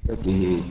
وبركاته.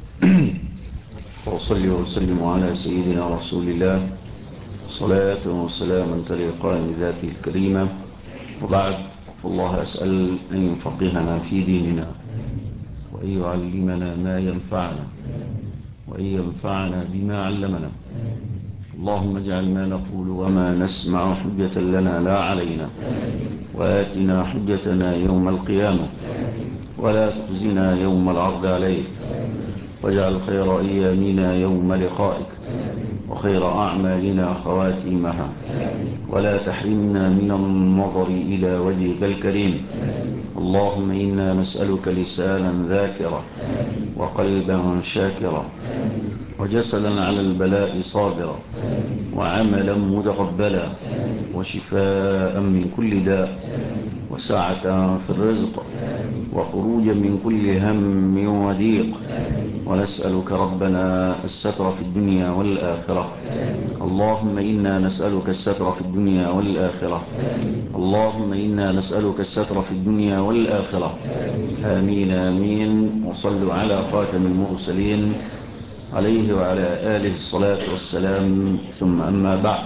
وصلي وسلم على سيدنا رسول الله صلاة وسلاما تليقان بذاته الكريمة، وبعد، فالله أسأل أن يفقهنا في ديننا وأن يعلمنا ما ينفعنا وأن ينفعنا بما علمنا. اللهم اجعل ما نقول وما نسمع حجة لنا لا علينا، وآتنا حجتنا يوم القيامة ولا تخزنا يوم العرض عليك، واجعل خير أيامنا يوم لقائك وخير أعمالنا خواتيمها، ولا تحرمنا من النظر إلى وجهك الكريم. اللهم إنا نسألك لسانا ذاكرا وقلبا شاكرا وجسدا على البلاء صابرا وعملا متقبلا وشفاء من كل داء وسعة في الرزق وخروجا من كل هم وضيق. ونسألك ربنا الستر في الدنيا والآخرة. اللهم إنا نسألك الستر في الدنيا والآخرة. اللهم إنا نسألك الستر في الدنيا والآخرة. آمين آمين. وصلوا على خاتم المرسلين عليه وعلى آله الصلاة والسلام، ثم أما بعد،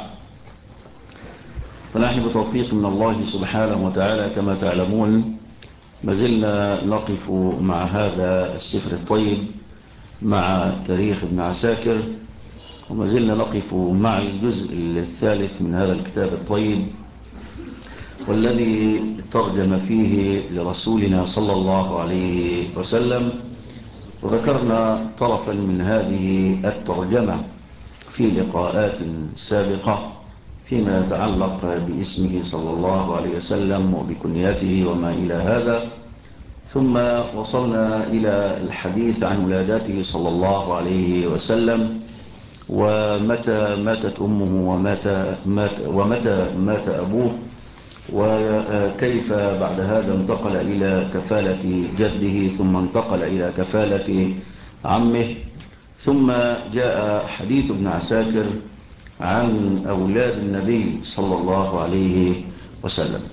فنحن بتوفيق من الله سبحانه وتعالى كما تعلمون ما زلنا نقف مع هذا السفر الطيب، مع تاريخ ابن عساكر، وما زلنا نقف مع الجزء الثالث من هذا الكتاب الطيب، والذي ترجم فيه لرسولنا صلى الله عليه وسلم. وذكرنا طرفا من هذه الترجمة في لقاءات سابقة فيما يتعلق باسمه صلى الله عليه وسلم وبكنيته وما إلى هذا، ثم وصلنا إلى الحديث عن ولادته صلى الله عليه وسلم، ومتى ماتت أمه ومتى مات أبوه، وكيف بعد هذا انتقل إلى كفالة جده، ثم انتقل إلى كفالة عمه، ثم جاء حديث ابن عساكر عن أولاد النبي صلى الله عليه وسلم.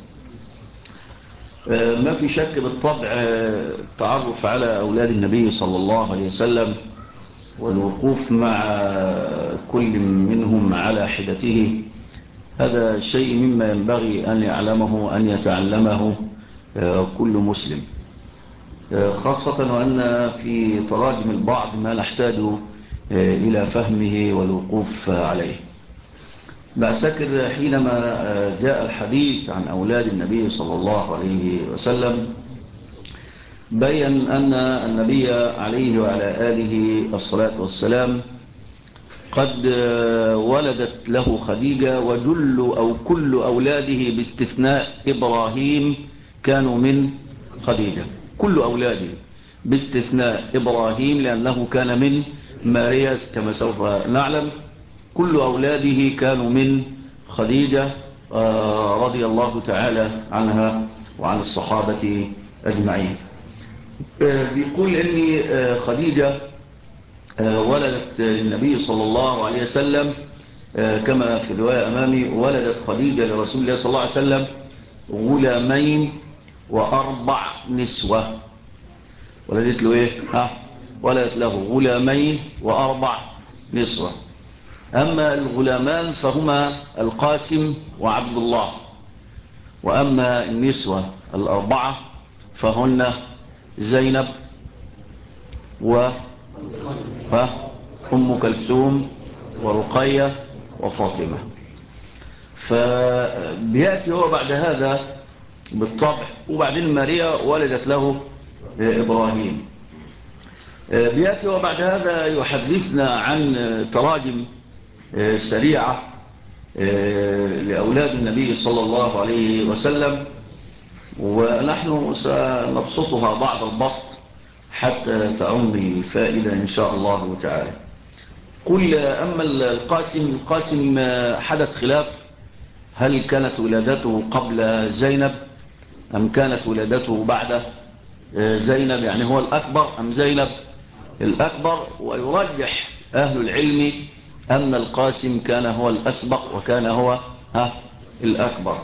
ما في شك بالطبع التعرف على أولاد النبي صلى الله عليه وسلم والوقوف مع كل منهم على حدته، هذا شيء مما ينبغي أن يعلمه أن يتعلمه كل مسلم، خاصة وأن في تراجم البعض ما نحتاج إلى فهمه والوقوف عليه. بعسكر حينما جاء الحديث عن أولاد النبي صلى الله عليه وسلم بيّن أن النبي عليه وعلى آله الصلاة والسلام قد ولدت له خديجة، وجل أو كل أولاده باستثناء إبراهيم كانوا من خديجة، كل أولاده باستثناء إبراهيم لأنه كان من ماريا كما سوف نعلم، كل أولاده كانوا من خديجة رضي الله تعالى عنها وعن الصحابة أجمعين. بيقول أن خديجة ولدت النبي صلى الله عليه وسلم كما في الرواية أمامي، ولدت خديجة لرسول الله صلى الله عليه وسلم غلامين وأربع نسوة. ولدت له إيه؟ ولدت له غلامين وأربع نسوة. أما الغلامان فهما القاسم وعبد الله، وأما النسوة الأربعة فهن زينب أم كلثوم ورقية وفاطمة. فبيأتي هو بعد هذا بالطبع، وبعدين ماريا ولدت له إبراهيم. بيأتي هو بعد هذا يحدثنا عن تراجم سريعة لأولاد النبي صلى الله عليه وسلم، ونحن سنبسطها بعض البسط حتى تعم الفائدة إن شاء الله تعالى. أما القاسم حدث خلاف، هل كانت ولادته قبل زينب أم كانت ولادته بعد زينب، يعني هو الأكبر أم زينب الأكبر؟ ويرجح أهل العلم أن القاسم كان هو الأسبق وكان هو الأكبر.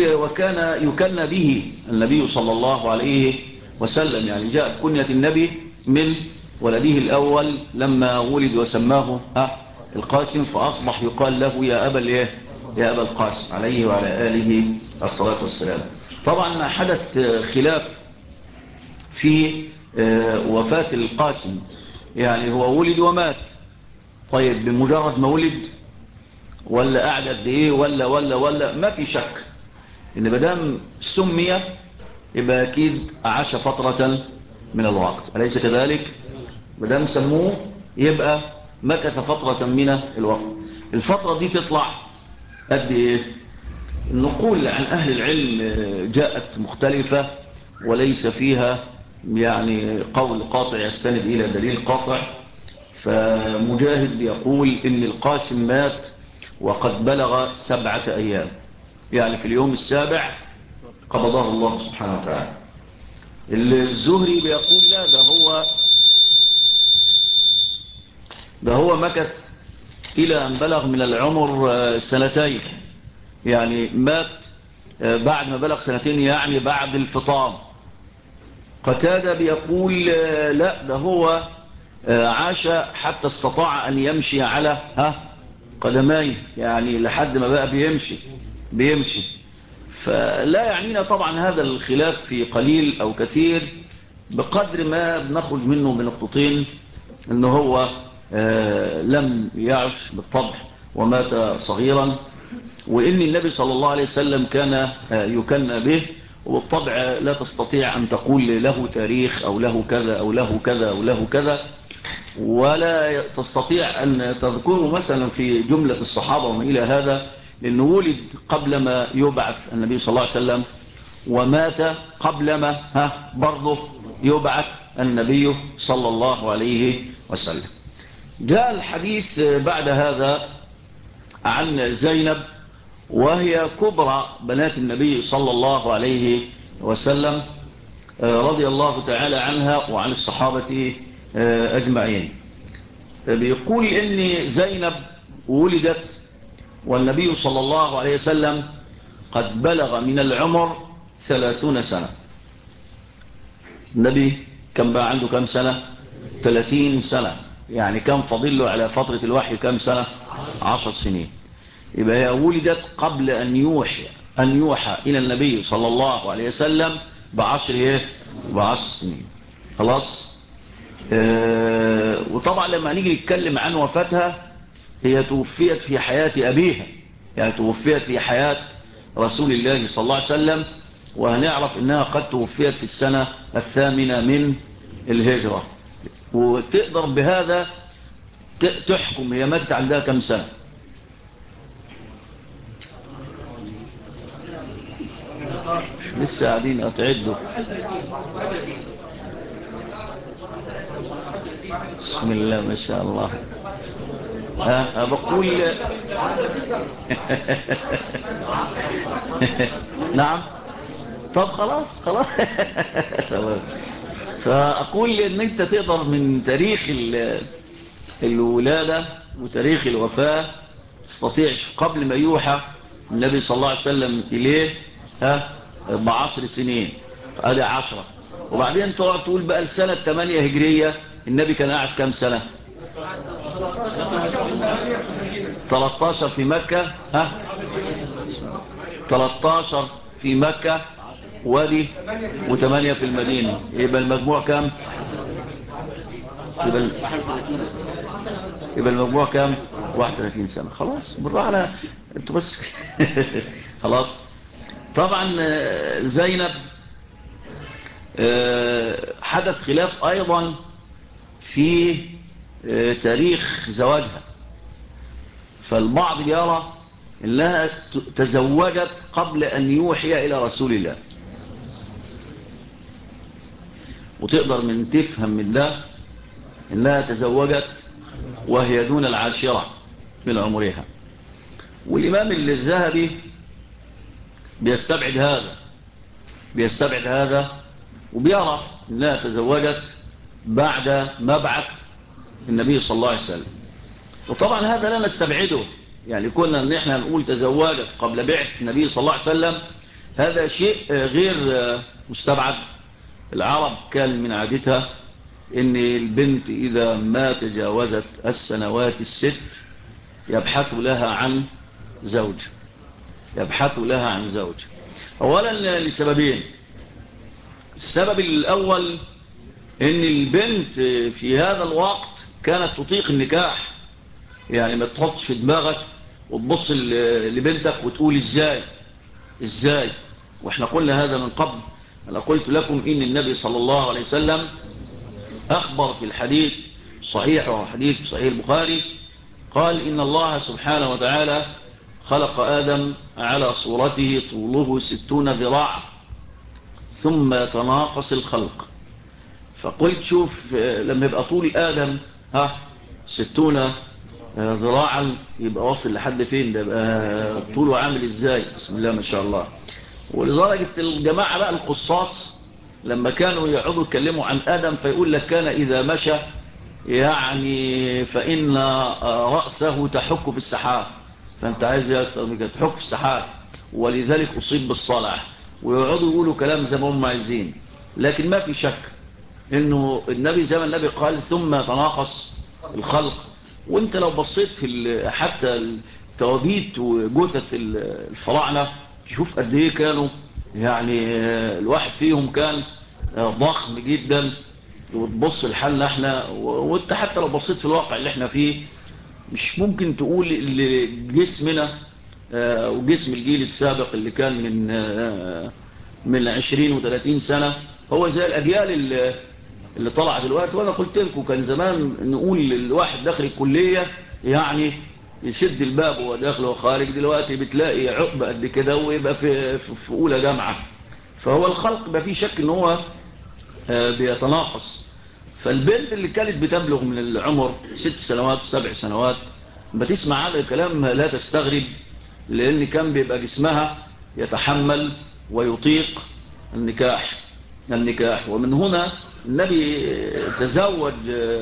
وكان يكنى به النبي صلى الله عليه وسلم، يعني جاءت كنية النبي من ولده الأول لما ولد وسماه القاسم، فأصبح يقال له يا أبا القاسم عليه وعلى آله الصلاة والسلام. طبعا حدث خلاف في وفاة القاسم، يعني هو ولد ومات، طيب بمجرد ما ولد ولا قعد قد ايه ولا ما في شك ان مادام سمي يبقى اكيد عاش فترة من الوقت، أليس كذلك؟ مادام سموه يبقى مكث فترة من الوقت. الفترة دي تطلع قد ايه؟ النقول عن أهل العلم جاءت مختلفة وليس فيها يعني قول قاطع يستند إلى دليل قاطع. فمجاهد يقول إن القاسم مات وقد بلغ 7 أيام، يعني في اليوم السابع قبضه الله سبحانه وتعالى. الزهري بيقول لا، ده هو مكث إلى أن بلغ من العمر 2 يعني مات بعد ما بلغ 2 يعني بعد الفطام. قتادة بيقول لا، ده هو عاش حتى استطاع أن يمشي على قدميه، يعني لحد ما بقى بيمشي. فلا يعنينا طبعا هذا الخلاف في قليل أو كثير، بقدر ما بنخرج منه بنقطتين، أنه هو لم يعش بالطبع ومات صغيرا، وإن النبي صلى الله عليه وسلم كان يكنى به، وبالطبع لا تستطيع أن تقول له تاريخ أو له كذا أو له كذا أو له كذا، ولا تستطيع أن تذكره مثلا في جملة الصحابة وما إلى هذا، لأنه ولد قبل ما يبعث النبي صلى الله عليه وسلم، ومات قبل ما برضه يبعث النبي صلى الله عليه وسلم. جاء الحديث بعد هذا عن زينب، وهي كبرى بنات النبي صلى الله عليه وسلم رضي الله تعالى عنها وعن الصحابة أجمعين. بيقول إن زينب ولدت والنبي صلى الله عليه وسلم قد بلغ من العمر 30 سنة. النبي كان بقى عنده كم سنة؟ 30 سنة، يعني كان فاضل له على فترة الوحي كم سنة؟ 10 سنين. يبقى هي ولدت قبل أن يوحى إلى النبي صلى الله عليه وسلم ب10 سنين. خلاص. وطبعا لما نيجي نتكلم عن وفاتها، هي توفيت في حياة أبيها، يعني توفيت في حياة رسول الله صلى الله عليه وسلم، وهنعرف أنها قد توفيت في السنة 8 من الهجرة. وتقدر بهذا تحكم هي ماتت عندها كم سنة. لسه قاعدين أتعدوا. بسم الله ما شاء الله. بقول نعم. طب خلاص فأقول إن أنت تقدر من تاريخ الولادة وتاريخ الوفاة تستطيع قبل ما يوحى النبي صلى الله عليه وسلم إليه ب10 سنين، ادي 10. وبعدين تقعد تقول بقى السنة 8 هجرية النبي كان قاعد كام سنة؟ 13 في مكة 13 في مكة وادي و8 في المدينة، يبقى المجموع كام؟ يبقى المجموع كام؟ 31 سنة. خلاص بالراحة على انتوا بس. خلاص. طبعا زينب حدث خلاف أيضا في تاريخ زواجها، فالبعض يرى أنها تزوجت قبل أن يوحي إلى رسول الله، وتقدر من تفهم من ده أنها تزوجت وهي دون 10 من عمرها. والإمام الذهبي بيستبعد هذا وبيرى أنها تزوجت بعد مبعث النبي صلى الله عليه وسلم. وطبعا هذا لا نستبعده، يعني كنا ان احنا نقول تزوجت قبل بعث النبي صلى الله عليه وسلم، هذا شيء غير مستبعد. العرب كان من عادتها إن البنت إذا ما تجاوزت السنوات الست يبحث لها عن زوج، يبحث لها عن زوج. أولا لسببين. السبب الأول إن البنت في هذا الوقت كانت تطيق النكاح، يعني ما تحطش في دماغك وتبص لبنتك وتقول إزاي. وإحنا قلنا هذا من قبل. أنا قلت لكم إن النبي صلى الله عليه وسلم أخبر في الحديث صحيح، وحديث صحيح البخاري، قال إن الله سبحانه وتعالى خلق آدم على صورته طوله 60 ذراع ثم يتناقص الخلق. فقلت شوف لما يبقى طول آدم 60 ذراعا يبقى واصل لحد فين؟ ده يبقى طوله عامل ازاي؟ بسم الله ما شاء الله. ولدرجة الجماعة بقى القصاص لما كانوا يقعدوا يتكلموا عن آدم فيقول لك كان إذا مشى يعني فإن رأسه تحك في السحاب. فأنت عايز أكثر من كده، تحك في السحاب، ولذلك أصيب بالصلع. ويقعدوا يقولوا كلام زي ما هم عايزين، لكن ما في شك إنه النبي زي ما النبي قال ثم تناقص الخلق. وانت لو بصيت في حتى التوابيت وجثث الفراعنة تشوف قد ايه كانوا، يعني الواحد فيهم كان ضخم جدا. وتبص لحالنا احنا، وانت حتى لو بصيت في الواقع اللي احنا فيه مش ممكن تقول جسمنا وجسم الجيل السابق اللي كان من 20 و30 سنة هو زي الأجيال اللي طلع دلوقتي. وانا قلت لكم كان زمان نقول الواحد داخل الكلية يعني يسد الباب وهو داخل وخارج، دلوقتي بتلاقي عقبة قد كده ويبقى في أولى جامعة. فهو الخلق ما فيه شك ان هو بيتناقص. فالبنت اللي كانت بتبلغ من العمر 6 سنوات و7 سنوات بتسمع هذا الكلام لا تستغرب، لأن كان بيبقى جسمها يتحمل ويطيق النكاح. ومن هنا النبي تزوج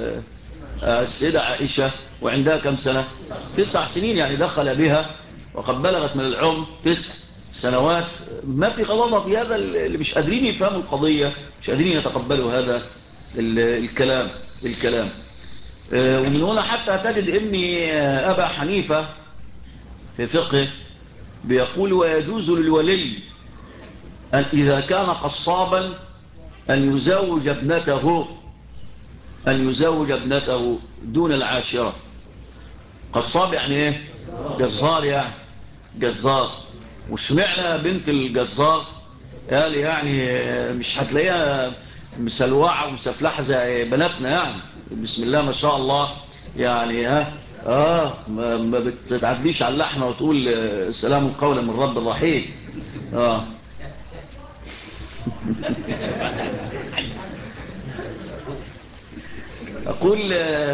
السيدة عائشة وعندها كم سنة؟ 9 سنين، يعني دخل بها وقد بلغت من العمر 9 سنوات. ما في غلطة في هذا، اللي مش قادرين يفهموا القضية، مش قادرين يتقبلوا هذا الكلام. ومن هنا حتى تجد ابني أبا حنيفة في فقه بيقول ويجوز للولي أن إذا كان قصابا أن يزوج ابنته دون العاشرة. قصاب يعني ايه؟ جزار، يعني جزار. وسمعنا بنت الجزار قال يعني مش هتلاقيها مسلوعة ومسفلحة زي بناتنا، يعني بسم الله ما شاء الله، يعني ما بتتعديش على اللحمة وتقول سلام قولا من رب الرحيم. أقول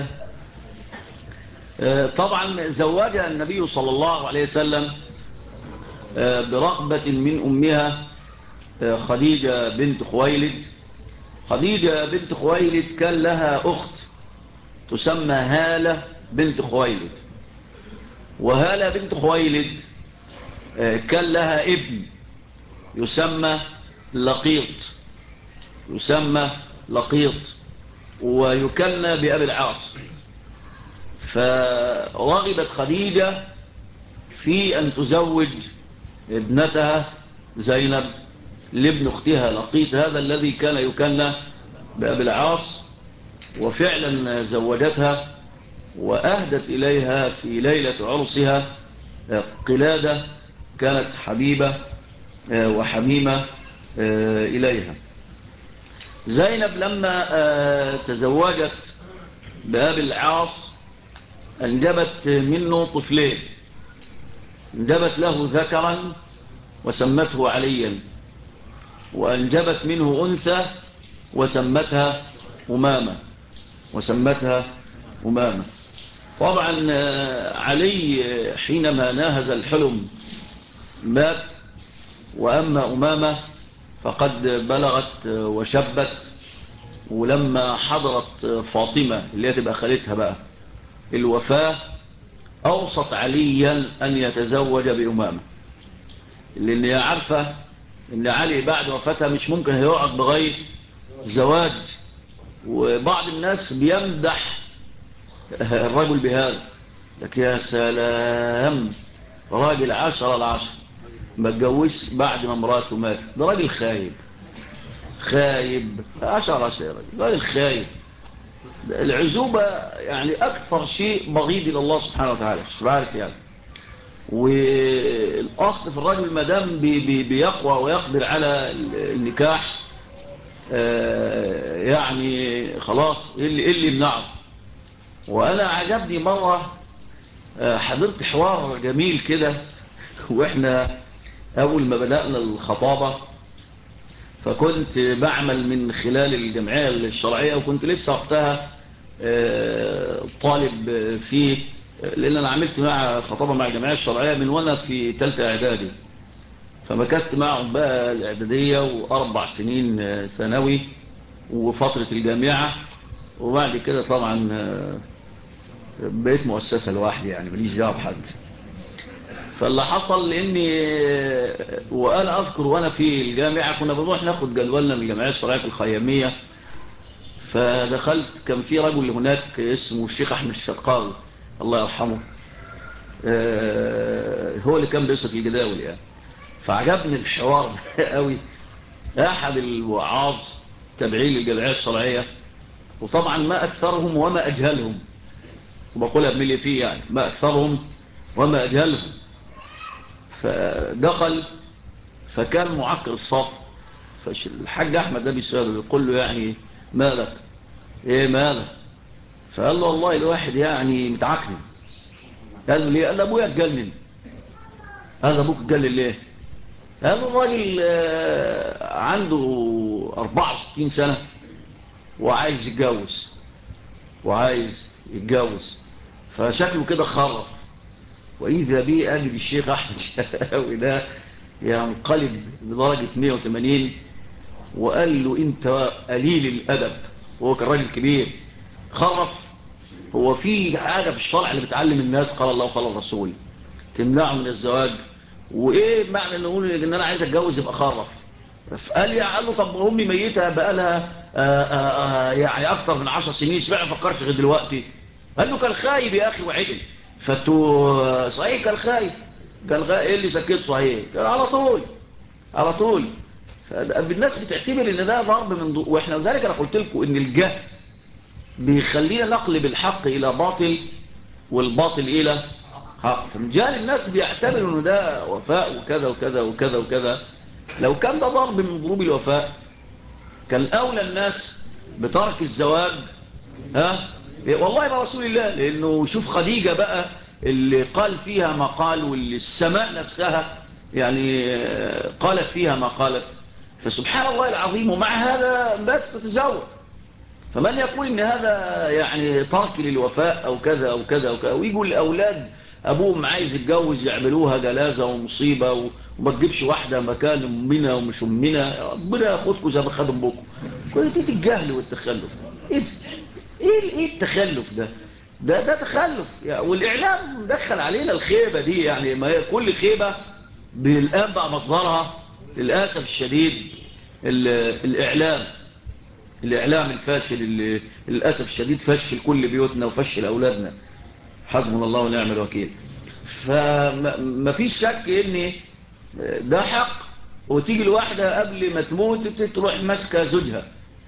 طبعا زوجها النبي صلى الله عليه وسلم برغبة من أمها خديجة بنت خويلد. خديجة بنت خويلد كان لها أخت تسمى هالة بنت خويلد، وهالة بنت خويلد كان لها ابن يسمى لقيط ويكنى بأبي العاص. فرغبت خديجة في أن تزوج ابنتها زينب لابن اختها لقيط هذا الذي كان يكنى بأبي العاص. وفعلا زوجتها وأهدت إليها في ليلة عرسها قلادة كانت حبيبة وحميمة إليها. زينب لما تزوجت بأبي العاص أنجبت منه طفلين، أنجبت له ذكرا وسمته عليا، وأنجبت منه أنثى وسمتها أمامة. طبعا علي حينما ناهز الحلم مات، وأما أمامة فقد بلغت وشبت. ولما حضرت فاطمة اللي تبقى خالتها بقى الوفاة أوصت عليا أن يتزوج بأمامة، لأن هي عارفة أن علي بعد وفاتها مش ممكن هيقعد بغير زواج. وبعض الناس بيمدح الرجل بهذا، لك يا سلام، راجل 10/10 ما اتجوزش بعد ما مراته ماتت، ده راجل خايب 10/10 راجل خايب. العزوبة يعني أكثر شيء بغيض إلى الله سبحانه وتعالى، مش عارف يعني. والأصل في الرجل مدام بيقوى ويقدر على النكاح، يعني خلاص إيه اللي يمنعه. وأنا عجبني مرة حضرت حوار جميل كده وإحنا أول ما بدأنا الخطابة، فكنت بعمل من خلال الجمعية الشرعية، وكنت لسه وقتها طالب فيه، لأن أنا عملت مع خطابة مع الجمعية الشرعية من وأنا في ثالثة إعدادي، فمكثت معهم بقى الإعدادية و4 سنين ثانوي وفترة الجامعة، وبعد كده طبعا بقيت مؤسسة لوحدي، يعني ماليش دعوة بحد. فاللي حصل لاني وانا اذكر وانا في الجامعه كنا بنروح ناخد جدولنا من الجمعيه الشرعيه في الخياميه، فدخلت كان في رجل هناك اسمه الشيخ احمد الشرقاوي الله يرحمه، هو اللي كان بيصف الجداول يعني. فعجبني الحوار ده قوي. احد الوعاظ تابعين للجمعيه الشرعيه، وطبعا ما اكثرهم وما اجهلهم، وبقولها بملي فيه يعني، ما اكثرهم وما اجهلهم. فدخل فكان معكر الصف، فالحاج احمد ده بيسأله يقول له يعني مالك ايه مالك؟ فقال له والله الواحد يعني متعكن. قال له ليه؟ قال له ابويا اتجنن. قال له ابوك اتجنن ليه؟ قال له الراجل عنده 64 سنة وعايز يتجوز فشكله كده خرف. وإذا بيه قال الشيخ أحمد شاوي ده ينقلب بدرجة 180 وقال له انت قليل الأدب، وهو كان راجل كبير خرف. هو في حاجة في الشرع اللي بتعلم الناس قال الله وقال الرسول تمنعه من الزواج، وايه معنى ان نقول ان انا عايز اتجوز يبقى خرف؟ قال له طب امي ميتة بقالها يعني اكتر من 10 سنين، سمع فكرش غير دلوقتي. قال له كان خايب يا اخي وعدل. فانتوا صحيح كان خايب، ايه اللي سكت صحيح؟ كان على طول. فالناس بتعتبر ان ده ضرب من واحنا ذلك انا قلت لكم ان الجهل بيخلينا نقلب الحق الى باطل والباطل الى حق. فمجال الناس بيعتبروا ان ده وفاء وكذا وكذا وكذا وكذا. لو كان ده ضرب من ضروب الوفاء كان اولى الناس بترك الزواج. والله يا رسول الله، لانه شوف خديجة بقى اللي قال فيها ما قال، واللي السماء نفسها يعني قالت فيها ما قالت. فسبحان الله العظيم، ومع هذا بات تتزوج. فمن يقول ان هذا يعني ترك للوفاء او كذا او كذا او كذا، ويقول الاولاد ابوهم عايز يتجوز يعملوها جلازه ومصيبه وما تجيبش واحده مكان امنا ومش امنا، ربنا ياخدكم زي ما خد امكم. كل دي الجهل والتخلف. ايه التخلف ده تخلف يعني. والاعلام مدخل علينا الخيبه دي، يعني ما هي كل خيبه بالان بقى مصدرها للاسف الشديد الإعلام الفاشل اللي للأسف الشديد فشل كل بيوتنا وفشل أولادنا، حسبنا الله ونعم الوكيل. فما فيش شك إن ده حق. وتيجي الواحدة قبل ما تموت تروح ماسكة زوجها،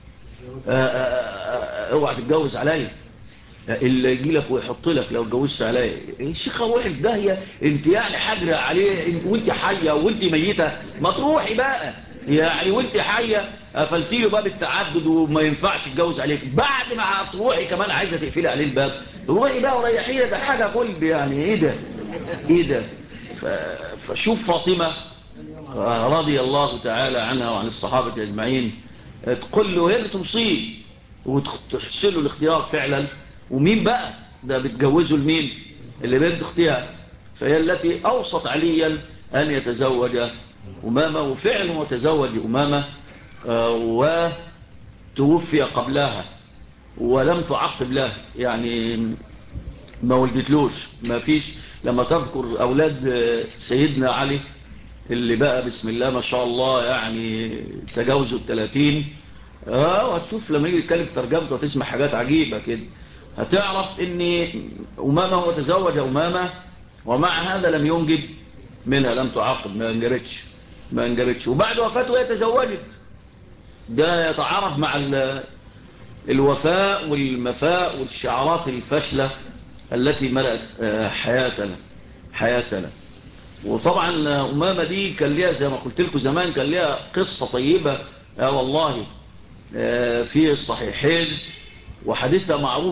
اوعى تتجوز عليا، اللي يجي لك ويحط لك لو اتجوزت عليا. الشيخة وقف في داهية، انت يعني حجرة عليه وانت حية وانت ميتة؟ ما تروحي بقى يعني وانت حية قفلتي له باب التعدد وما ينفعش تتجوز عليك، بعد ما هتروحي كمان عايزة تقفلي عليه الباب؟ روحي بقى وريحيه، ده حاجة قلب يعني. ايه ده؟ فشوف فاطمة رضي الله تعالى عنها وعن الصحابة اجمعين، تقول له هي اللي توصيه وتحسن له الاختيار فعلا. ومين بقى ده بتجوزه لمين؟ اللي بنت اختها. فهي التي اوصت عليا ان يتزوج أمامة، وفعلا وتزوج أمامة وتوفي قبلها ولم تعقب له، يعني ما ولدتلوش. ما فيش. لما تذكر أولاد سيدنا علي اللي بقى بسم الله ما شاء الله يعني تجاوزوا 30، وهتشوف لما يجي يتكلم في ترجمته وتسمع حاجات عجيبة كده، هتعرف ان أمامة هو تزوج أمامة، ومع هذا لم ينجب منها، لم تعاقب، ما انجبتش، وبعد وفاته هي تزوجت. ده يتعارض مع الوفاء والمفاء والشعارات الفاشلة التي ملأت حياتنا. وطبعا أمامة دي كان ليها زي ما قلت لكم زمان، كان ليها قصة طيبة والله في الصحيحين، وحديثها معروف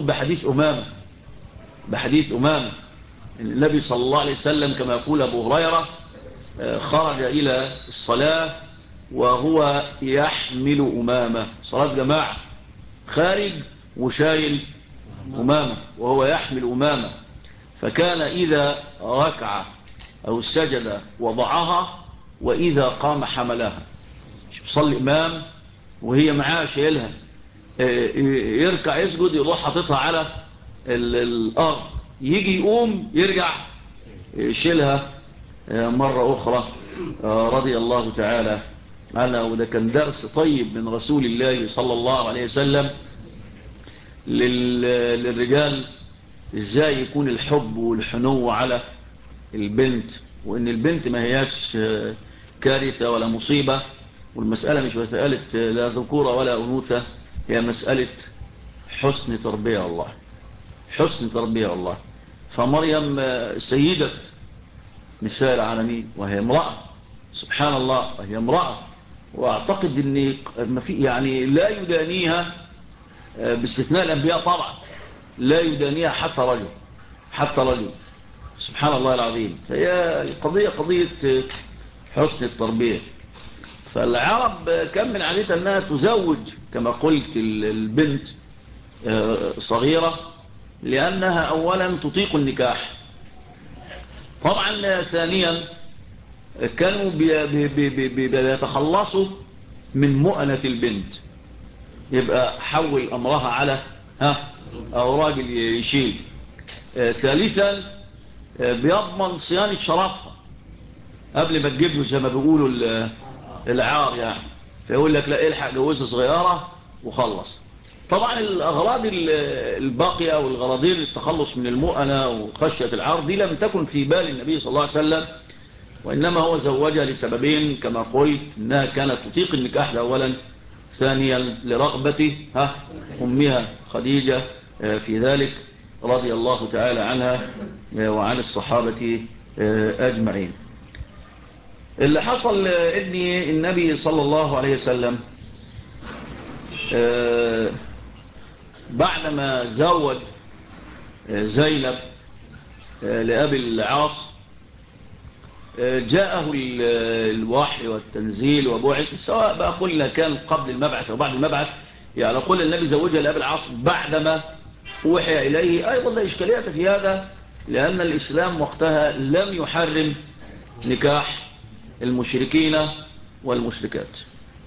بحديث أمامة. النبي صلى الله عليه وسلم كما يقول أبو هريرة خرج إلى الصلاة وهو يحمل أمامة، صلاة جماعة، خارج وشايل أمامة وهو يحمل أمامة، فكان إذا ركع أو سجد وضعها، وإذا قام حملها. يصلي إمام وهي معاه شايلها، يركع يسجد يروح حاططها على الأرض، يجي يقوم يرجع يشيلها مرة أخرى رضي الله تعالى عنها. وده كان درس طيب من رسول الله صلى الله عليه وسلم للرجال، ازاي يكون الحب والحنو على البنت، وان البنت ما هياش كارثة ولا مصيبة، والمسألة مش مسألة لا ذكورة ولا أنوثة، هي مسألة حسن تربية الله. فمريم سيدة نساء العالمين، وهي امرأة، سبحان الله، وهي امرأة، واعتقد ان ما في يعني لا يدانيها باستثناء الأنبياء طبعا، لا يدانيها حتى رجل سبحان الله العظيم. فهي قضية حسن التربية. فالعرب كان من عادتها أنها تزوج كما قلت البنت صغيرة، لأنها أولا تطيق النكاح، طبعا ثانيا كانوا بيتخلصوا من مؤنة البنت، يبقى حول أمرها على أو راجل يشيل. ثالثا بيضمن صيانة شرفها قبل ما تجيب له زي ما بيقولوا العار يعني، فيقول لك لا الحق جوزة صغيرة وخلص. طبعا الأغراض الباقية والغراضين التخلص من المؤنة وخشية العار دي لم تكن في بال النبي صلى الله عليه وسلم، وإنما هو زوجها لسببين كما قلت، إنها كانت تطيق النكاح أولا، ثانيا لرغبة أمها خديجة في ذلك رضي الله تعالى عنها وعن الصحابة أجمعين. اللي حصل إن النبي صلى الله عليه وسلم بعدما زوج زينب لأبي العاص جاءه الوحي والتنزيل وبعث، سواء بقى قلنا كان قبل المبعث أو بعد المبعث، يعني قل النبي زوجها لأبي العاص بعدما وحي إليه، أيضا لا إشكالية في هذا، لأن الإسلام وقتها لم يحرم نكاح المشركين والمشركات.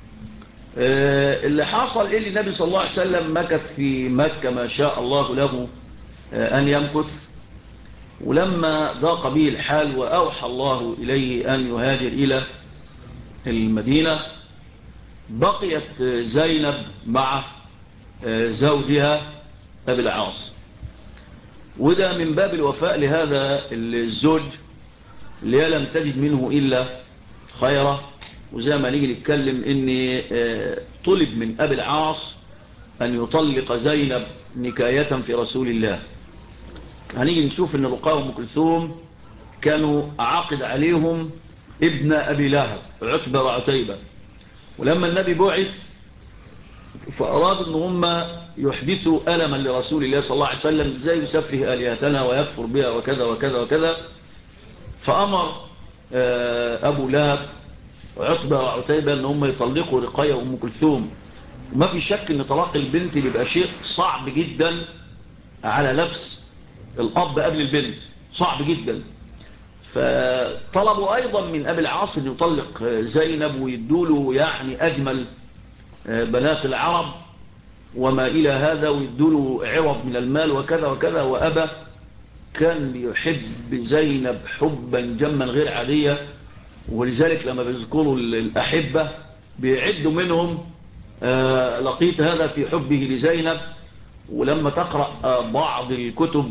اللي حصل إلي النبي صلى الله عليه وسلم مكث في مكة ما شاء الله له أن يمكث، ولما ضاق به الحال وأوحى الله إليه أن يهاجر إلى المدينة، بقيت زينب مع زوجها أبي العاص، وده من باب الوفاء لهذا الزوج اللي لم تجد منه إلا خيرا. وزي ما نيجي نتكلم إن طلب من أبي العاص أن يطلق زينب نكاية في رسول الله. هنيجي نشوف ان رقية وام كلثوم كانوا عاقد عليهم ابن ابي لهب عتبة وعتيبة، ولما النبي بعث فارادوا ان هم يحدثوا ألما لرسول الله صلى الله عليه وسلم، ازاي يسفه آلهتنا ويكفر بها وكذا وكذا وكذا. فامر ابو لهب وعتبة وعتيبة ان هم يطلقوا رقية وام كلثوم. وما في شك ان طلاق البنت بيبقى شيء صعب جدا على نفس الأب قبل البنت، صعب جدا. فطلبوا أيضا من أبي العاص أن يطلق زينب ويدوله يعني أجمل بنات العرب وما إلى هذا، ويدوله عوض من المال وكذا وكذا، وأبى. كان بيحب زينب حبا جما غير عادية، ولذلك لما بيذكروا الأحبة بيعدوا منهم لقيت هذا في حبه لزينب. ولما تقرأ بعض الكتب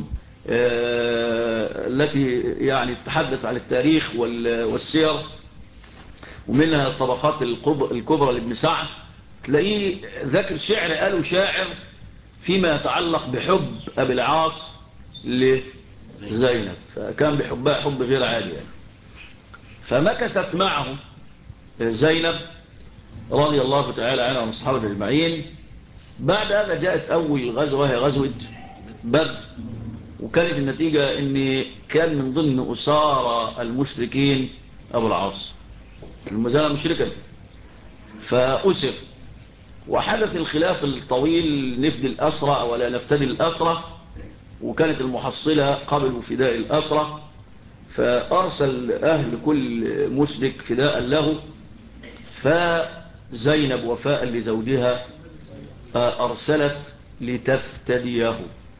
التي يعني تتحدث عن التاريخ والسير، ومنها الطبقات الكبرى لابن سعد، تلاقيه ذكر شعر قاله شاعر فيما يتعلق بحب أبي العاص لزينب، فكان بحبها حب غير عادي يعني. فمكثت معه زينب رضي الله تعالى عنها وعن أصحابه أجمعين. بعد هذا جاءت أول غزوة وهي غزوة بدر، وكانت النتيجة أن كان من ضمن أسارى المشركين أبو العاص المزالة مشركا، فأسر. وحدث الخلاف الطويل نفدي الأسرى أو لا نفتدي الأسرى، وكانت المحصلة قبلوا فداء الأسرى، فأرسل أهل كل مشرك فداء له. فزينب وفاء لزوجها أرسلت لتفتديه.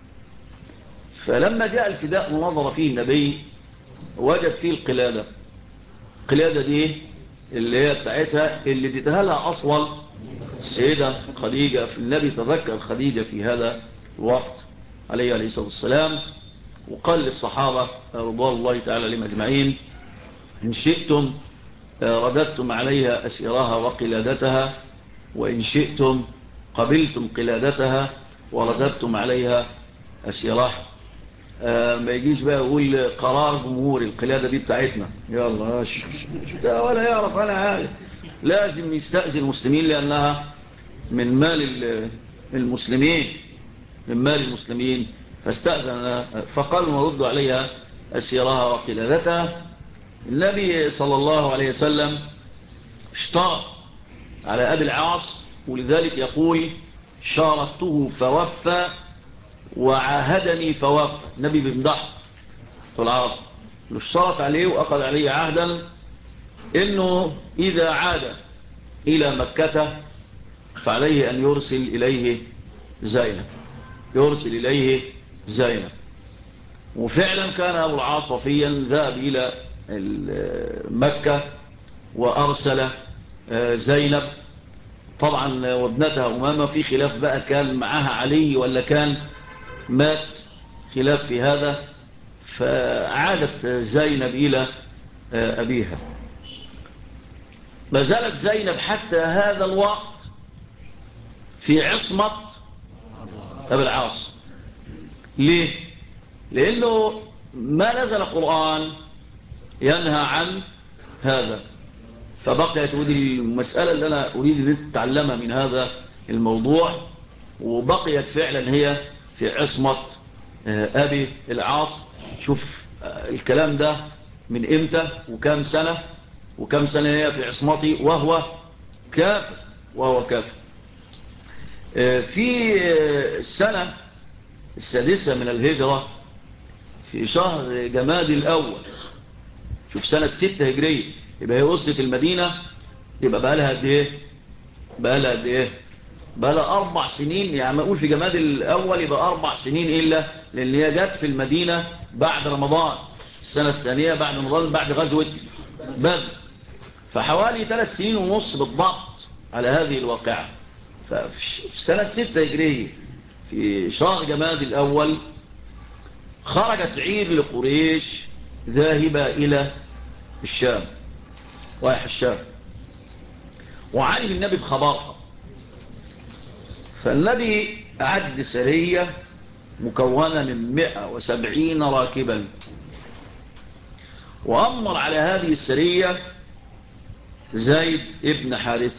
فلما جاء الفداء ونظر فيه النبي وجد فيه القلادة دي اللي هي بتاعتها اللي اديتها أصلا السيدة خديجة. في النبي تذكر خديجة في هذا الوقت عليه الصلاة والسلام، وقال للصحابة رضوان الله تعالى عليهم أجمعين: إن شئتم رددتم عليها أسيرها وقلادتها، وإن شئتم قبلتم قلادتها ورددتم عليها أسيرها. ما يجيش بقى يقول قرار جمهوري القلادة دي بتاعتنا يلا ده ولا يعرف أنا عارف. لازم يستأذن المسلمين لأنها من مال المسلمين، من مال المسلمين. فاستأذن فقالوا نرد عليها أسيرها وقلادتها. النبي صلى الله عليه وسلم اشترط على أبي العاص، ولذلك يقول شاركته فوفى وعاهدني فوفى. النبي بمدح العاص اشترط عليه وأخذ عليه عهدا إنه إذا عاد إلى مكة فعليه أن يرسل إليه زينب. وفعلا كان أبو العاص وفيا ذهب إلى مكة وأرسل زينب طبعا وابنتها أمامة. في خلاف بقى كان معها علي ولا كان مات، خلاف في هذا. فعادت زينب إلى أبيها. ما زالت زينب حتى هذا الوقت في عصمة أبي العاص. ليه؟ لأنه ما نزل القرآن ينهى عن هذا. فبقيت ودي المسألة اللي أنا أريد أن أتعلمها من هذا الموضوع، وبقيت فعلا هي في عصمة أبي العاص. شوف الكلام ده من إمتى وكم سنة هي في عصمتي وهو كافر. في السنة السادسة من الهجرة في شهر جمادي الأول، شوف سنة 6 هجرية، يبقى هي وصلت المدينة، يبقى بقى لها قد ايه؟ بقى لها 4 سنين. يعني ما اقول في جمادي الأول يبقى 4 سنين إلا لأن هي جت في المدينة بعد رمضان، السنة الثانية بعد رمضان، بعد غزوة بدر. فحوالي 3 سنين ونص بالضبط على هذه الواقعة. ففي سنة 6 هجرية في شهر جمادي الأول خرجت عير لقريش ذاهبة إلى الشام، رايح الشام، وعلم النبي بخبرها. فالنبي أعد سرية مكونة من 170 راكبا، وأمر على هذه السرية زيد ابن حارثة.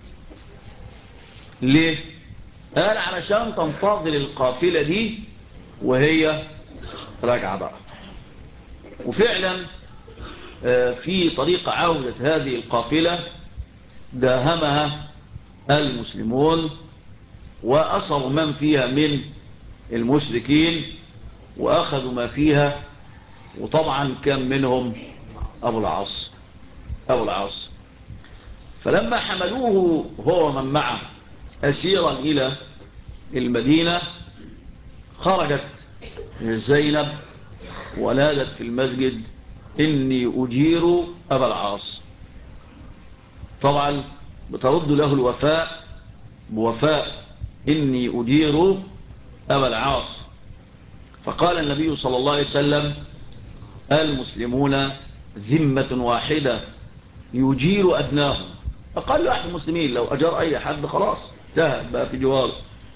ليه؟ قال علشان تنتظر القافلة دي وهي راجعة بقى. وفعلا في طريق عودة هذه القافلة داهمها المسلمون وأصروا من فيها من المشركين وأخذوا ما فيها. وطبعا كان منهم أبو العاص. فلما حملوه هو من معه أسيرا إلى المدينة خرجت زينب ونادت في المسجد: إني أجير أبا العاص. طبعا بترد له الوفاء بوفاء إني أدير أبا العاص. فقال النبي صلى الله عليه وسلم المسلمون ذمة واحدة يجير أدناهم. أقل واحد المسلمين لو أجار أي حد خلاص انتهى بقى في جواره.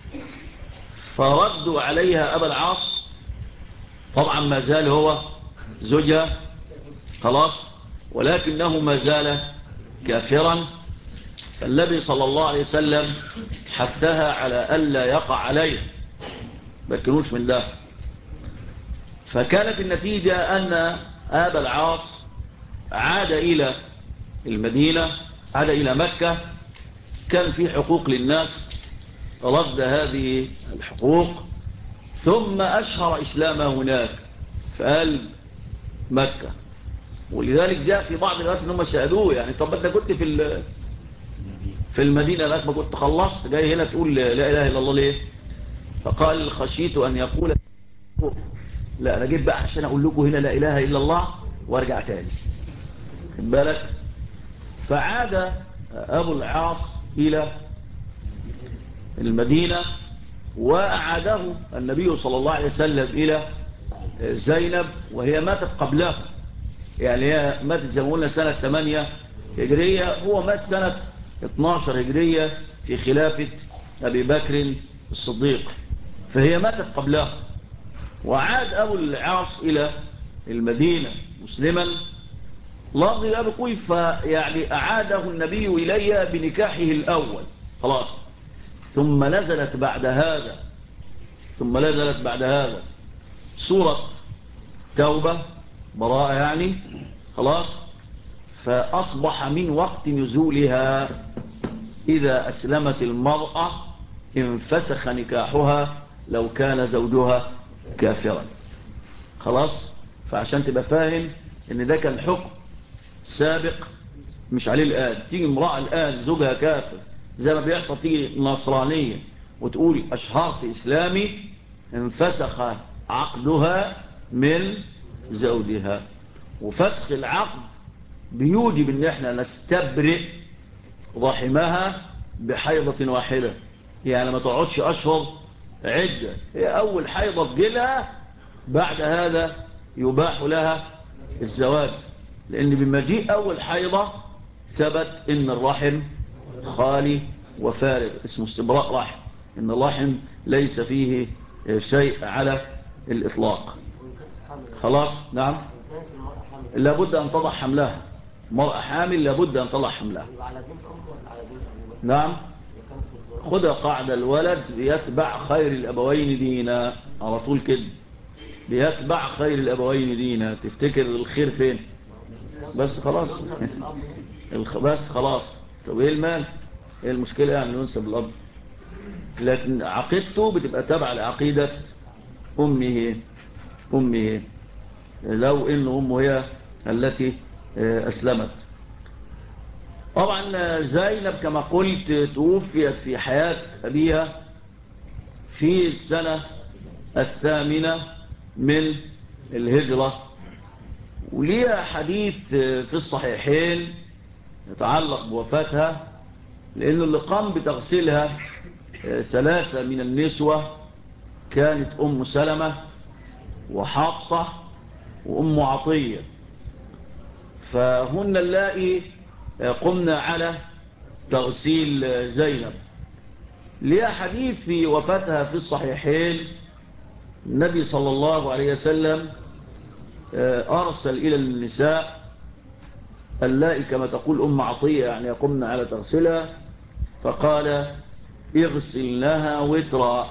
فردوا عليها أبا العاص، طبعا ما زال هو زوجها خلاص، ولكنه ما زال كافرا. فالنبي صلى الله عليه وسلم حثها على ألا يقع عليه، بكنوش من ده. فكانت النتيجة أن أبا العاص عاد إلى المدينة، عاد إلى مكة. كان في حقوق للناس، رد هذه الحقوق، ثم أشهر إسلامه هناك في قلب مكة. ولذلك جاء في بعض الوقت أنهم سألوه يعني طب أنت كنت في المدينة لك ما كنت خلصت جاي هنا تقول لا إله إلا الله ليه؟ فقال خشيت أن يقول لا أنا جيت بقى عشان أقول لكم هنا لا إله إلا الله وارجع تاني. خد بالك. فعاد أبو العاص إلى المدينة، وأعاده النبي صلى الله عليه وسلم إلى زينب، وهي ماتت قبله. يعني هي ماتت زي ما قلنا سنة 8 هجرية، هو مات سنة 12 هجرية في خلافة أبي بكر الصديق، فهي ماتت قبله. وعاد أبو العاص إلى المدينة مسلما لفظ لا بقول. فيعني أعاده النبي إلي بنكاحه الأول خلاص. ثم نزلت بعد هذا سورة توبة براءة يعني خلاص. فأصبح من وقت نزولها إذا أسلمت المرأة انفسخ نكاحها لو كان زوجها كافرا خلاص. فعشان تبقى فاهم ان ده كان حكم سابق مش عليه الآن. تيجي امرأة الآن زوجها كافر زي ما بيحصل، تيجي نصرانية وتقول أشهرت إسلامي، انفسخ عقدها من زوجها. وفسخ العقد بيوجب ان احنا نستبرئ رحمها بحيضة واحدة. يعني ما تقعدش أشهر عدة، هي أول حيضة تجيلها بعد هذا يباح لها الزواج. لأن بمجيء أول حيضة ثبت إن الرحم خالي وفارغ، اسمه استبراء رحم، إن الرحم ليس فيه شيء على الإطلاق خلاص. نعم لابد أن تضع حملها، مرأة حامل لابد أن تضع حملها. نعم خدها قاعدة، الولد بيتبع خير الأبوين دينا على طول كده، بيتبع خير الأبوين دينا. تفتكر الخير فين؟ بس خلاص بس خلاص. طب ايه المال؟ ايه المشكلة يعني ينسب الأب؟ لكن عقيدته بتبقى تابعة لعقيدة أمه لو إن أمه هي التي أسلمت. طبعا زينب كما قلت توفيت في حياة أبيها في السنة 8 من الهجرة. وليها حديث في الصحيحين يتعلق بوفاتها، لأنه اللي قام بتغسيلها 3 من النسوة كانت أم سلمة وحافصة وأم عطية، فهن اللائي قمنا على تغسيل زينب. ليها حديث في وفاتها في الصحيحين، النبي صلى الله عليه وسلم أرسل إلى النساء اللائي كما تقول أم عطية يعني يقمن على تغسلها، فقال اغسلناها وترا.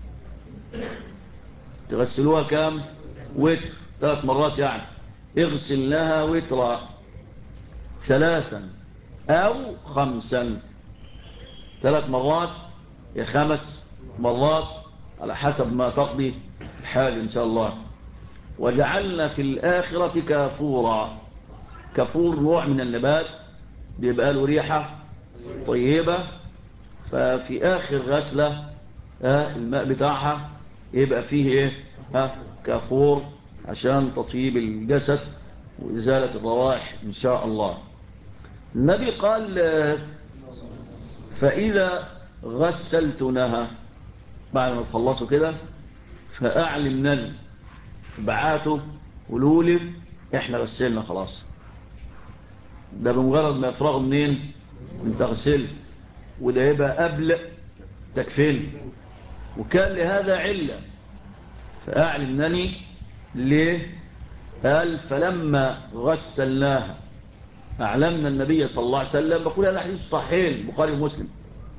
تغسلوها كام؟ وتر 3 مرات يعني. اغسلناها وترا 3 أو 5، 3 مرات يا 5 مرات على حسب ما تقضي الحال إن شاء الله. وجعلنا في الآخرة كافورا. كافور نوع من النبات بيبقى له ريحة طيبة، ففي آخر غسلة الماء بتاعها يبقى فيه ايه كافور عشان تطيب الجسد وإزالة الروائح إن شاء الله. النبي قال فإذا غسلتنها، بعد ما تخلصوا كده فأعلمنني، بعاتوا قولوا لي احنا غسلنا خلاص. ده بمجرد ما يفرغوا منين؟ من تغسل، وده يبقى قبل تكفين. وكان لهذا علة، فأعلمنني ليه؟ قال فلما غسلناها أعلمنا النبي صلى الله عليه وسلم، بقول هذا حديث صحيح البخاري ومسلم،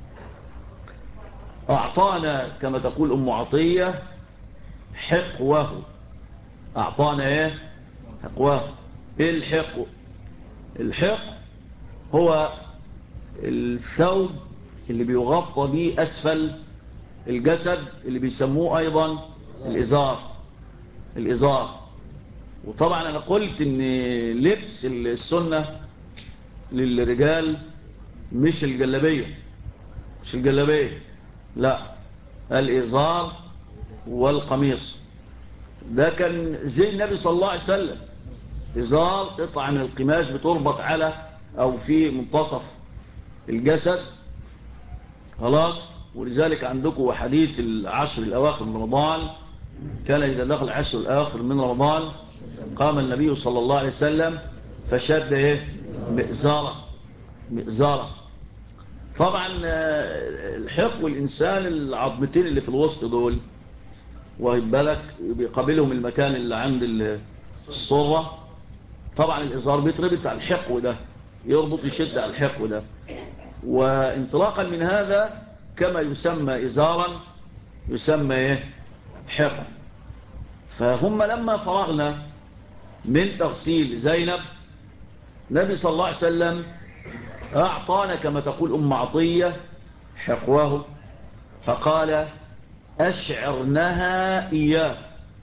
أعطانا كما تقول أم عطية حقوه. أعطانا إيه؟ حقوه. إيه الحق؟ الحق هو الثوب اللي بيغطى به أسفل الجسد، اللي بيسموه أيضا الإزار. وطبعا أنا قلت إن لبس السنة للرجال مش الجلابية، لا، الإزار والقميص. ده كان زي النبي صلى الله عليه وسلم، إزار قطعة من القماش بتربط على أو في منتصف الجسد خلاص. ولذلك عندكم حديث العشر الأواخر من رمضان، كان إذا دخل العشر الأواخر من رمضان قام النبي صلى الله عليه وسلم فشد إيه؟ مئزارة. طبعا الحق والإنسان العظمتين اللي في الوسط دول، واخد بالك، بيقابلهم المكان اللي عند الصرة. طبعا الإزار بيتربط على الحق ده، يربط يشد على الحق ده، وانطلاقا من هذا كما يسمى إزارا يسمى إيه؟ حق. فهم لما فرغنا من تغسيل زينب، النبي صلى الله عليه وسلم أعطانا كما تقول أم عطية حقوه، فقال أشعرنها إياه.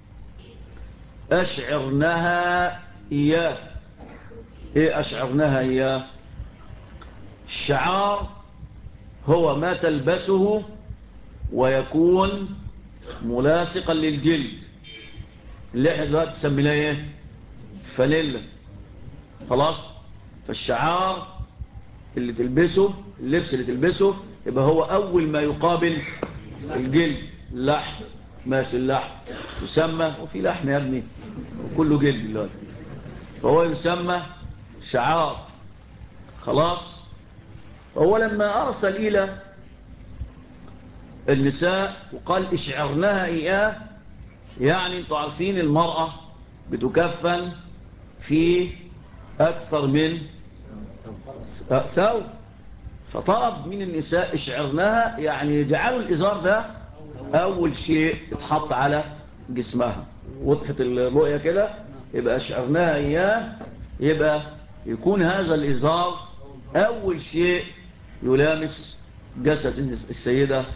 إيه أشعرنها إياه؟ الشعار هو ما تلبسه ويكون ملاصقا للجلد، اللي احنا دلوقتي سميناه ايه؟ فانيلا. خلاص. فالشعار اللي تلبسه، اللبس اللي تلبسه، يبقى هو أول ما يقابل الجلد. اللحم، ماشي، اللحم يسمى، وفي لحم يا ابني وكله جلد دلوقتي، فهو يسمى شعار. خلاص. هو لما أرسل إلى النساء وقال اشعرناها إياه، يعني انتوا عارفين المرأة بتكفن في أكثر من ثوب، فطلب من النساء اشعرناها، يعني جعلوا الإزار ده أول شيء يتحط على جسمها. وضحت الرؤية كده؟ يبقى اشعرناها إياه، يبقى يكون هذا الإزار أول شيء يلامس جسد السيدة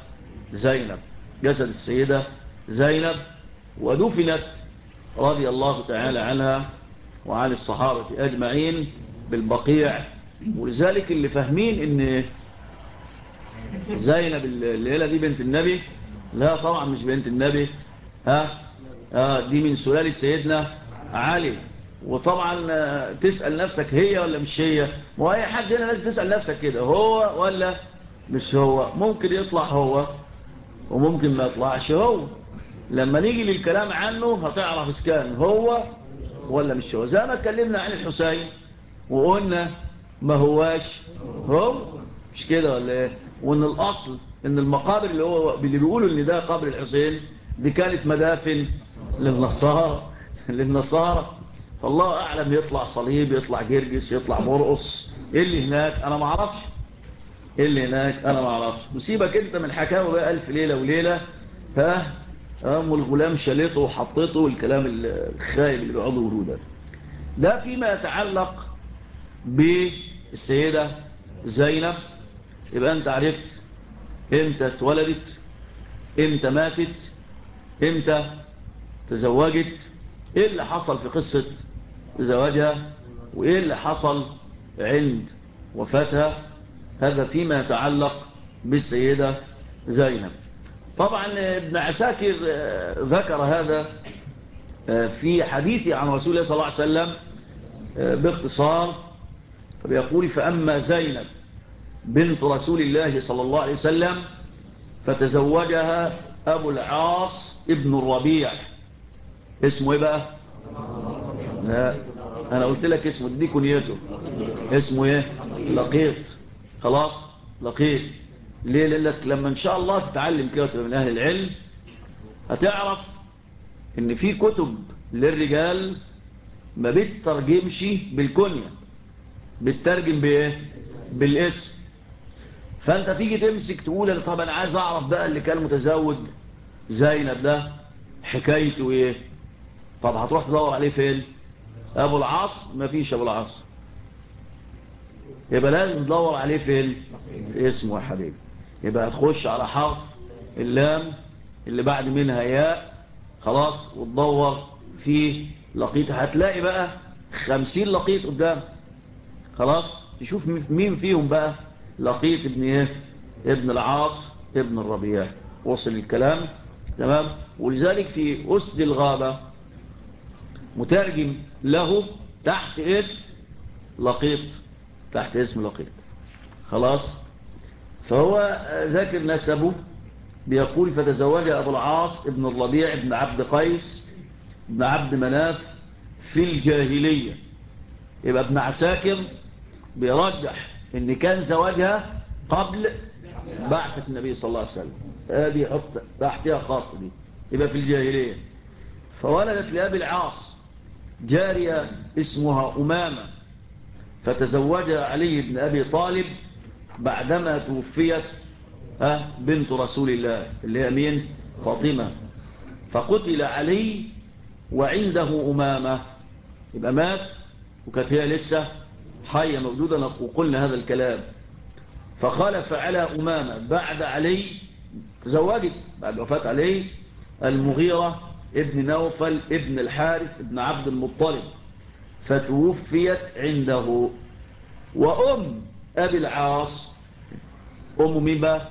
زينب. ودفنت رضي الله تعالى عنها وعن الصحابة أجمعين بالبقيع. ولذلك اللي فاهمين ان زينب الليلة دي بنت النبي، لا طبعا مش بنت النبي، دي من سلالة سيدنا علي. وطبعا تسأل نفسك هي ولا مش هي، وأي حد هنا لازم تسأل نفسك كده، هو ولا مش هو. ممكن يطلع هو وممكن ما يطلعش هو. لما نيجي للكلام عنه هتعرف اسكان هو ولا مش هو. زي ما اتكلمنا عن الحسين وقلنا ما هواش هو، مش كده ولا ايه؟ وان الاصل ان المقابر اللي بيقولوا ان ده قبر الحسين دي كانت مدافن للنصارى. فالله اعلم، يطلع صليب، يطلع جرجس، يطلع مرقص، ايه اللي هناك انا ما اعرفش. وسيبك انت من حكاوي بقى الف ليله وليله، ام الغلام شالته وحطته والكلام الخايب اللي بيقعدوا يقولوه ده فيما يتعلق بالسيدة زينب. يبقى انت عرفت امتى اتولدت، امتى ماتت، امتى تزوجت، ايه اللي حصل في قصة زواجها، وايه اللي حصل عند وفاتها. هذا فيما يتعلق بالسيدة زينب. طبعا ابن عساكر ذكر هذا في حديثه عن رسول الله صلى الله عليه وسلم باختصار، فبيقول فأما زينب بنت رسول الله صلى الله عليه وسلم فتزوجها أبو العاص ابن الربيع. اسمه ايه بقى؟ لا أنا قلت لك اسمه، دي كنيته. اسمه ايه؟ لقيط. خلاص لقيط. ليه؟ لأنك لما إن شاء الله تتعلم كده من أهل العلم هتعرف إن في كتب للرجال ما بتترجمش بالكنية، بتترجم بايه؟ بالاسم. فانت تيجي تمسك تقول طب انا عايز اعرف بقى اللي كان متزوج زينب ده حكايته ايه. طب هتروح تدور عليه فين؟ ابو العاص؟ مفيش ابو العاص. يبقى لازم تدور عليه فين؟ في اسمه يا حبيبي. يبقى هتخش على حرف اللام اللي بعد منها ياء، خلاص، وتدور في لقيط. هتلاقي بقى 50 لقيط قدام. خلاص تشوف مين فيهم بقى لقيط ابن ايه؟ ابن العاص ابن الربيع. وصل الكلام؟ تمام. ولذلك في أسد الغابة مترجم له تحت اسم لقيط، تحت اسم لقيط. خلاص. فهو ذاكر نسبه، بيقول فتزوج أبو العاص ابن الربيع ابن عبد قيس ابن عبد مناف في الجاهلية. يبقى ابن عساكر بيرجح ان كان زواجها قبل بعثة النبي صلى الله عليه وسلم. هذه حط تحتها خط دي، يبقى في الجاهلية. فولدت لأبي العاص جارية اسمها أمامة، فتزوجها علي بن أبي طالب بعدما توفيت بنت رسول الله اللي هي مين؟ فاطمة. فقتل علي وعنده أمامة. يبقى مات وكانت هي لسه حية موجودة، وقلنا هذا الكلام. فخلف على أمامة بعد علي، تزوجت بعد وفاة علي المغيرة ابن نوفل ابن الحارث ابن عبد المطلب، فتوفيت عنده. وأم أبي العاص أم مين بقى؟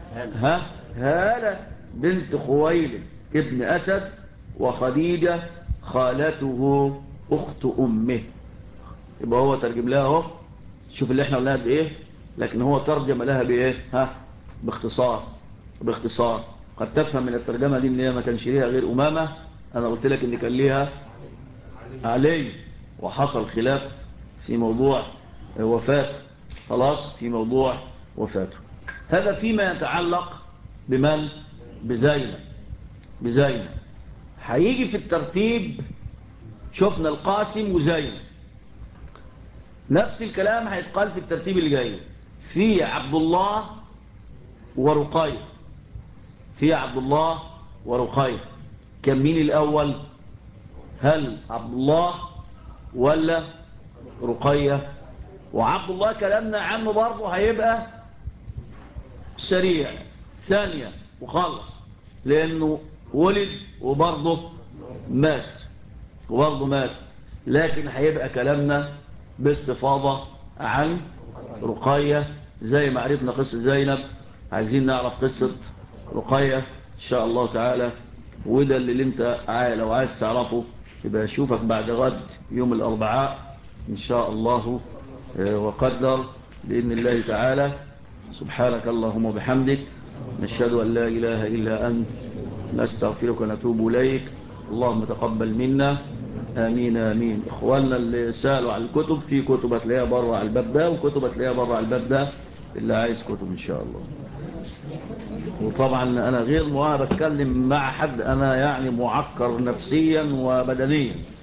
هالة بنت خويلد ابن أسد، وخديجة خالته أخت أمه. يبقى هو ترجم لها اهو. شوف اللي احنا قلناها بايه، لكن هو ترجم لها بايه؟ باختصار. باختصار. قد تفهم من الترجمة دي ان هي ما كانش ليها غير أمامة. انا قلت لك ان كان ليها علي، وحصل خلاف في موضوع وفاته. خلاص، في موضوع وفاته. هذا فيما يتعلق بمن؟ بزينب. بزينب هيجي في الترتيب. شفنا القاسم وزينب، نفس الكلام هيتقال في الترتيب اللي جاي. في عبد الله ورقية. في عبد الله ورقية. كان مين الأول؟ هل عبد الله ولا رقية؟ وعبد الله كلامنا عنه برضه هيبقى سريع، ثانية وخلص، لأنه ولد وبرضه مات. وبرضه مات. لكن هيبقى كلامنا باستفاضة عن رقية، زي ما عرفنا قصة زينب عايزين نعرف قصة رقية إن شاء الله تعالى. وده اللي انت لو عايز تعرفه يبقى اشوفك بعد غد يوم الأربعاء إن شاء الله وقدر بإذن الله تعالى. سبحانك اللهم وبحمدك، نشهد أن لا إله إلا أنت، نستغفرك ونتوب إليك. اللهم تقبل منا. آمين آمين. إخواننا اللي سألوا على الكتب، في كتب هتلاقيها بره على الباب ده، وكتب هتلاقيها بره على الباب ده اللي عايز كتب إن شاء الله. وطبعا أنا غير بتكلم مع حد، أنا يعني معكر نفسيا وبدنيا.